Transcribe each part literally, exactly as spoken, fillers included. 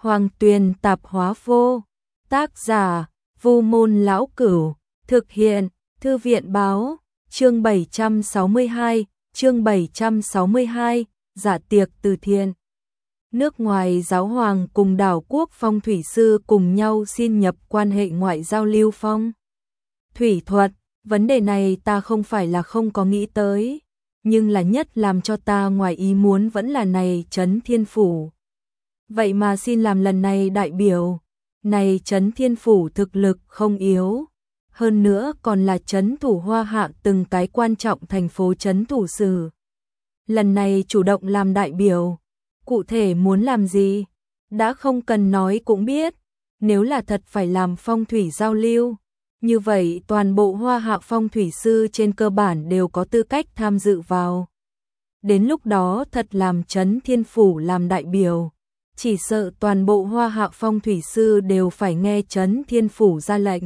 Hoàng Tuyền Tạp Hóa Vô. Tác giả: Vu Môn Lão Cửu. Thực hiện: Thư viện Báo. Chương bảy trăm sáu mươi hai, chương bảy trăm sáu mươi hai, dạ tiệc từ thiện. Nước ngoài giáo hoàng cùng đảo quốc phong thủy sư cùng nhau xin nhập quan hệ ngoại giao lưu phong thủy thuật. Vấn đề này ta không phải là không có nghĩ tới, nhưng là nhất làm cho ta ngoài ý muốn vẫn là này Trấn Thiên Phủ. Vậy mà xin làm lần này đại biểu, này Trấn Thiên Phủ thực lực không yếu, hơn nữa còn là trấn thủ Hoa Hạ từng cái quan trọng thành phố trấn thủ sử. Lần này chủ động làm đại biểu, cụ thể muốn làm gì, đã không cần nói cũng biết, nếu là thật phải làm phong thủy giao lưu, như vậy toàn bộ Hoa Hạ phong thủy sư trên cơ bản đều có tư cách tham dự vào. Đến lúc đó thật làm Trấn Thiên Phủ làm đại biểu, chỉ sợ toàn bộ Hoa Hạ phong thủy sư đều phải nghe Trấn Thiên Phủ ra lệnh.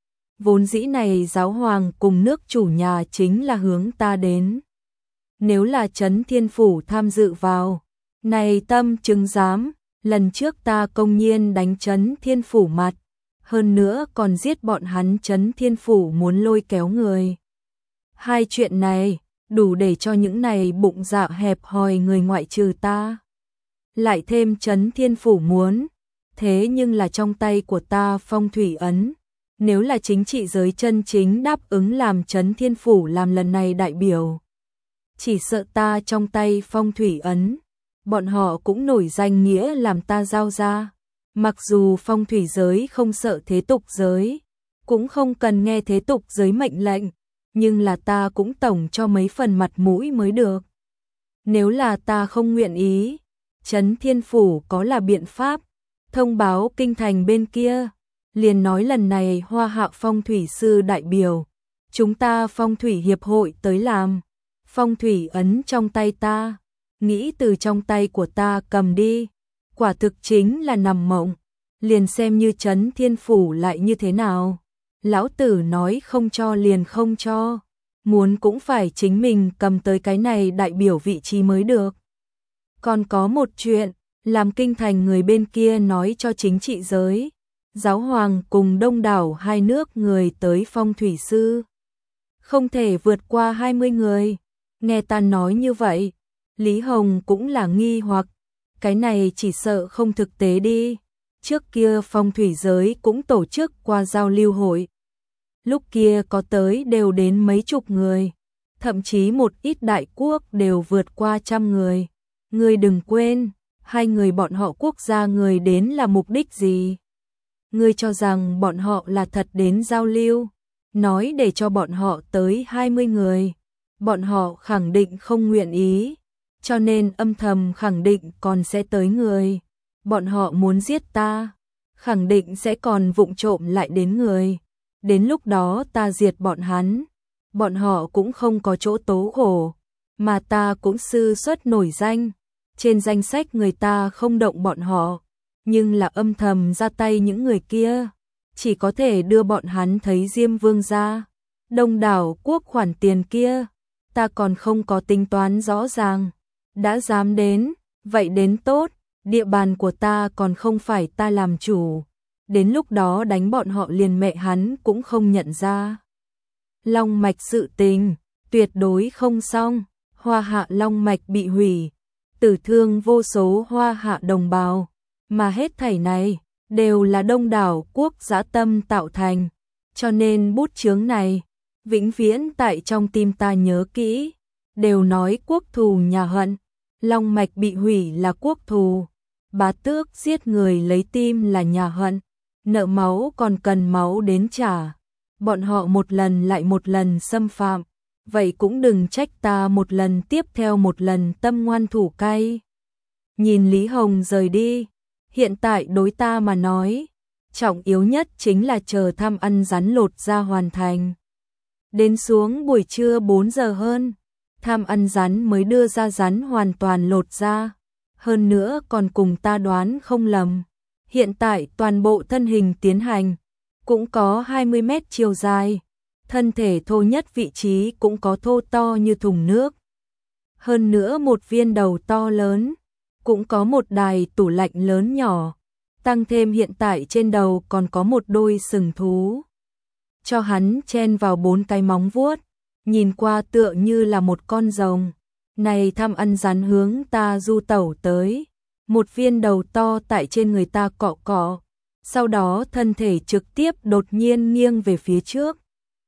Vốn dĩ này giáo hoàng cùng nước chủ nhà chính là hướng ta đến. Nếu là Trấn Thiên Phủ tham dự vào, này tâm chứng giám, lần trước ta công nhiên đánh Trấn Thiên Phủ mặt, hơn nữa còn giết bọn hắn. Trấn Thiên Phủ muốn lôi kéo người. Hai chuyện này đủ để cho những này bụng dạ hẹp hòi người ngoại trừ ta. Lại thêm Trấn Thiên Phủ muốn, thế nhưng là trong tay của ta phong thủy ấn. Nếu là chính trị giới chân chính đáp ứng làm Trấn Thiên Phủ làm lần này đại biểu, chỉ sợ ta trong tay phong thủy ấn, bọn họ cũng nổi danh nghĩa làm ta giao ra. Mặc dù phong thủy giới không sợ thế tục giới, cũng không cần nghe thế tục giới mệnh lệnh, nhưng là ta cũng tổng cho mấy phần mặt mũi mới được. Nếu là ta không nguyện ý, Trấn Thiên Phủ có là biện pháp, thông báo kinh thành bên kia, liền nói lần này Hoa Hạ phong thủy sư đại biểu, chúng ta phong thủy hiệp hội tới làm, phong thủy ấn trong tay ta, nghĩ từ trong tay của ta cầm đi, quả thực chính là nằm mộng, liền xem như Trấn Thiên Phủ lại như thế nào. Lão tử nói không cho liền không cho, muốn cũng phải chính mình cầm tới cái này đại biểu vị trí mới được. Còn có một chuyện, làm kinh thành người bên kia nói cho chính trị giới, giáo hoàng cùng đông đảo hai nước người tới phong thủy sư, không thể vượt qua hai mươi người. Nghe ta nói như vậy, Lý Hồng cũng là nghi hoặc, cái này chỉ sợ không thực tế đi. Trước kia phong thủy giới cũng tổ chức qua giao lưu hội, lúc kia có tới đều đến mấy chục người, thậm chí một ít đại quốc đều vượt qua trăm người. Ngươi đừng quên, hai người bọn họ quốc gia người đến là mục đích gì? Ngươi cho rằng bọn họ là thật đến giao lưu, nói để cho bọn họ tới hai mươi người, bọn họ khẳng định không nguyện ý, cho nên âm thầm khẳng định còn sẽ tới người. Bọn họ muốn giết ta, khẳng định sẽ còn vụng trộm lại đến người. Đến lúc đó ta diệt bọn hắn, bọn họ cũng không có chỗ tố khổ, mà ta cũng sư xuất nổi danh. Trên danh sách người ta không động bọn họ, nhưng là âm thầm ra tay những người kia, chỉ có thể đưa bọn hắn thấy Diêm Vương ra. Đông đảo quốc khoản tiền kia, ta còn không có tính toán rõ ràng, đã dám đến, vậy đến tốt, địa bàn của ta còn không phải ta làm chủ, đến lúc đó đánh bọn họ liền mẹ hắn cũng không nhận ra. Long mạch sự tình, tuyệt đối không xong, Hoa Hạ long mạch bị hủy, tử thương vô số Hoa Hạ đồng bào, mà hết thảy này đều là đông đảo quốc dã tâm tạo thành, cho nên bút chướng này vĩnh viễn tại trong tim ta nhớ kỹ. Đều nói quốc thù nhà hận, long mạch bị hủy là quốc thù, bá tước giết người lấy tim là nhà hận, nợ máu còn cần máu đến trả. Bọn họ một lần lại một lần xâm phạm, vậy cũng đừng trách ta một lần tiếp theo một lần tâm ngoan thủ cay. Nhìn Lý Hồng rời đi, hiện tại đối ta mà nói, trọng yếu nhất chính là chờ thăm ăn rắn lột ra hoàn thành. Đến xuống buổi trưa bốn giờ hơn, tham ăn rắn mới đưa ra rắn hoàn toàn lột ra, hơn nữa còn cùng ta đoán không lầm. Hiện tại toàn bộ thân hình tiến hành, cũng có hai mươi mét chiều dài, thân thể thô nhất vị trí cũng có thô to như thùng nước. Hơn nữa một viên đầu to lớn, cũng có một đài tủ lạnh lớn nhỏ, tăng thêm hiện tại trên đầu còn có một đôi sừng thú. Cho hắn chen vào bốn cái móng vuốt, nhìn qua tựa như là một con rồng. Này tham ăn rắn hướng ta du tẩu tới, một viên đầu to tại trên người ta cọ cọ, sau đó thân thể trực tiếp đột nhiên nghiêng về phía trước.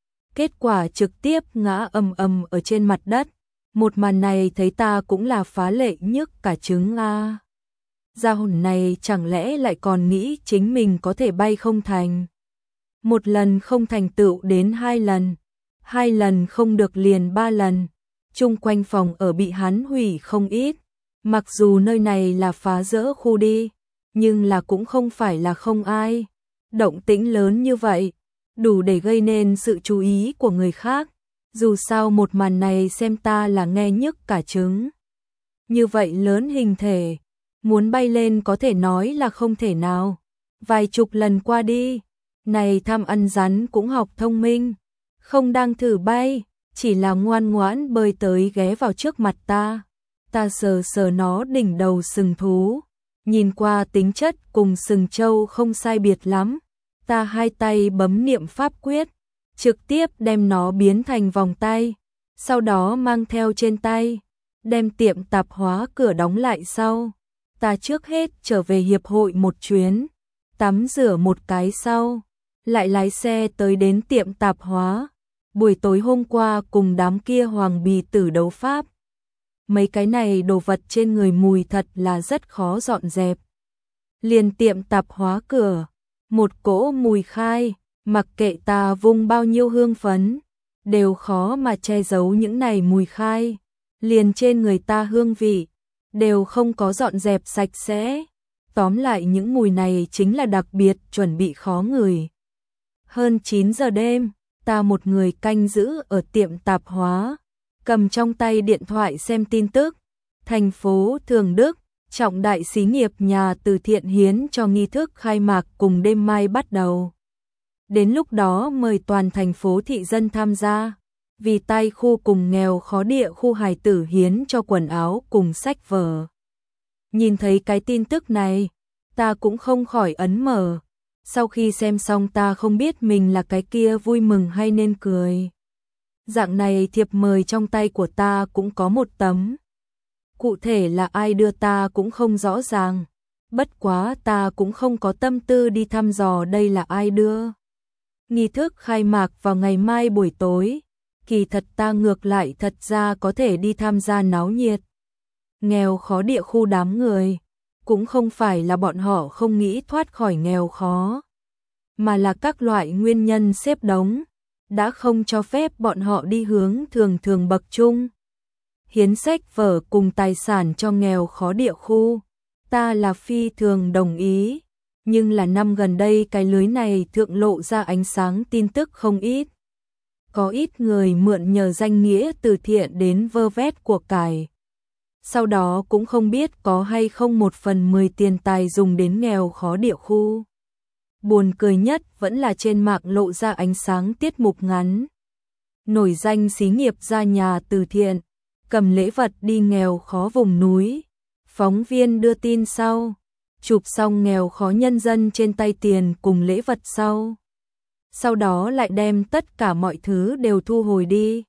Kết quả trực tiếp ngã ầm ầm ở trên mặt đất. Một màn này thấy ta cũng là phá lệ nhức cả trứng a. Gia hồn này chẳng lẽ lại còn nghĩ chính mình có thể bay không thành. Một lần không thành tựu đến hai lần, hai lần không được liền ba lần. Chung quanh phòng ở bị hắn hủy không ít. Mặc dù nơi này là phá rỡ khu đi, nhưng là cũng không phải là không ai. Động tĩnh lớn như vậy, đủ để gây nên sự chú ý của người khác. Dù sao một màn này xem ta là nghe nhức cả trứng. Như vậy lớn hình thể, muốn bay lên có thể nói là không thể nào. Vài chục lần qua đi, này tham ăn rắn cũng học thông minh, không đang thử bay, chỉ là ngoan ngoãn bơi tới ghé vào trước mặt ta. Ta sờ sờ nó đỉnh đầu sừng thú, nhìn qua tính chất cùng sừng trâu không sai biệt lắm. Ta hai tay bấm niệm pháp quyết, trực tiếp đem nó biến thành vòng tay, sau đó mang theo trên tay, đem tiệm tạp hóa cửa đóng lại sau. Ta trước hết trở về hiệp hội một chuyến, tắm rửa một cái sau, lại lái xe tới đến tiệm tạp hóa. Buổi tối hôm qua cùng đám kia hoàng bì tử đấu pháp. Mấy cái này đồ vật trên người mùi thật là rất khó dọn dẹp. Liền tiệm tạp hóa cửa, một cỗ mùi khai, mặc kệ ta vung bao nhiêu hương phấn, đều khó mà che giấu những này mùi khai. Liền trên người ta hương vị, đều không có dọn dẹp sạch sẽ. Tóm lại những mùi này chính là đặc biệt chuẩn bị khó ngửi. Hơn chín giờ đêm, ta một người canh giữ ở tiệm tạp hóa, cầm trong tay điện thoại xem tin tức. Thành phố Thường Đức, trọng đại xí nghiệp nhà từ thiện hiến cho nghi thức khai mạc cùng đêm mai bắt đầu. Đến lúc đó mời toàn thành phố thị dân tham gia, vì tay khu cùng nghèo khó địa khu hài tử hiến cho quần áo cùng sách vở. Nhìn thấy cái tin tức này, ta cũng không khỏi ấn mở. Sau khi xem xong ta không biết mình là cái kia vui mừng hay nên cười. Dạng này thiệp mời trong tay của ta cũng có một tấm. Cụ thể là ai đưa ta cũng không rõ ràng. Bất quá ta cũng không có tâm tư đi thăm dò đây là ai đưa. Nghi thức khai mạc vào ngày mai buổi tối. Kỳ thật ta ngược lại thật ra có thể đi tham gia náo nhiệt. Nghèo khó địa khu đám người. Cũng không phải là bọn họ không nghĩ thoát khỏi nghèo khó, mà là các loại nguyên nhân xếp đống, đã không cho phép bọn họ đi hướng thường thường bậc trung. Hiến sách vở cùng tài sản cho nghèo khó địa khu, ta là phi thường đồng ý, nhưng là năm gần đây cái lưới này thượng lộ ra ánh sáng tin tức không ít. Có ít người mượn nhờ danh nghĩa từ thiện đến vơ vét của cải. Sau đó cũng không biết có hay không một phần mười tiền tài dùng đến nghèo khó địa khu. Buồn cười nhất vẫn là trên mạng lộ ra ánh sáng tiết mục ngắn. Nổi danh xí nghiệp ra nhà từ thiện, cầm lễ vật đi nghèo khó vùng núi. Phóng viên đưa tin sau, chụp xong nghèo khó nhân dân trên tay tiền cùng lễ vật sau. Sau đó lại đem tất cả mọi thứ đều thu hồi đi.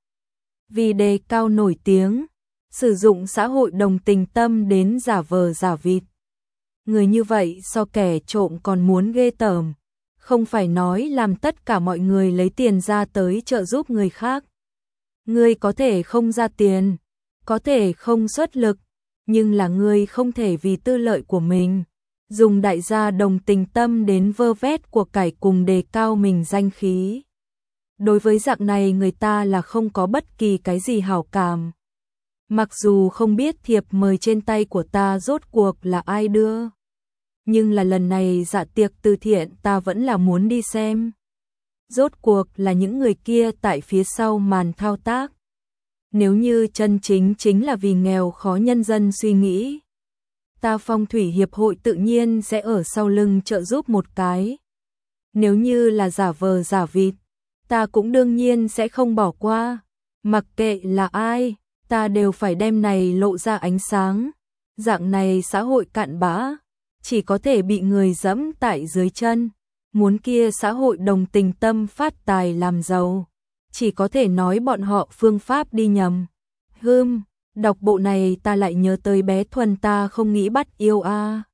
Vì đề cao nổi tiếng, sử dụng xã hội đồng tình tâm đến giả vờ giả vịt. Người như vậy so kẻ trộm còn muốn ghê tởm, không phải nói làm tất cả mọi người lấy tiền ra tới trợ giúp người khác. Ngươi có thể không ra tiền, có thể không xuất lực, nhưng là ngươi không thể vì tư lợi của mình, dùng đại gia đồng tình tâm đến vơ vét của cải cùng đề cao mình danh khí. Đối với dạng này người ta là không có bất kỳ cái gì hảo cảm. Mặc dù không biết thiệp mời trên tay của ta rốt cuộc là ai đưa, nhưng là lần này dạ tiệc từ thiện ta vẫn là muốn đi xem. Rốt cuộc là những người kia tại phía sau màn thao tác. Nếu như chân chính chính là vì nghèo khó nhân dân suy nghĩ, ta phong thủy hiệp hội tự nhiên sẽ ở sau lưng trợ giúp một cái. Nếu như là giả vờ giả vịt, ta cũng đương nhiên sẽ không bỏ qua. Mặc kệ là ai, ta đều phải đem này lộ ra ánh sáng. Dạng này xã hội cặn bã, chỉ có thể bị người dẫm tại dưới chân. Muốn kia xã hội đồng tình tâm phát tài làm giàu, chỉ có thể nói bọn họ phương pháp đi nhầm. Hưm, đọc bộ này ta lại nhớ tới bé Thuần ta không nghĩ bắt yêu a.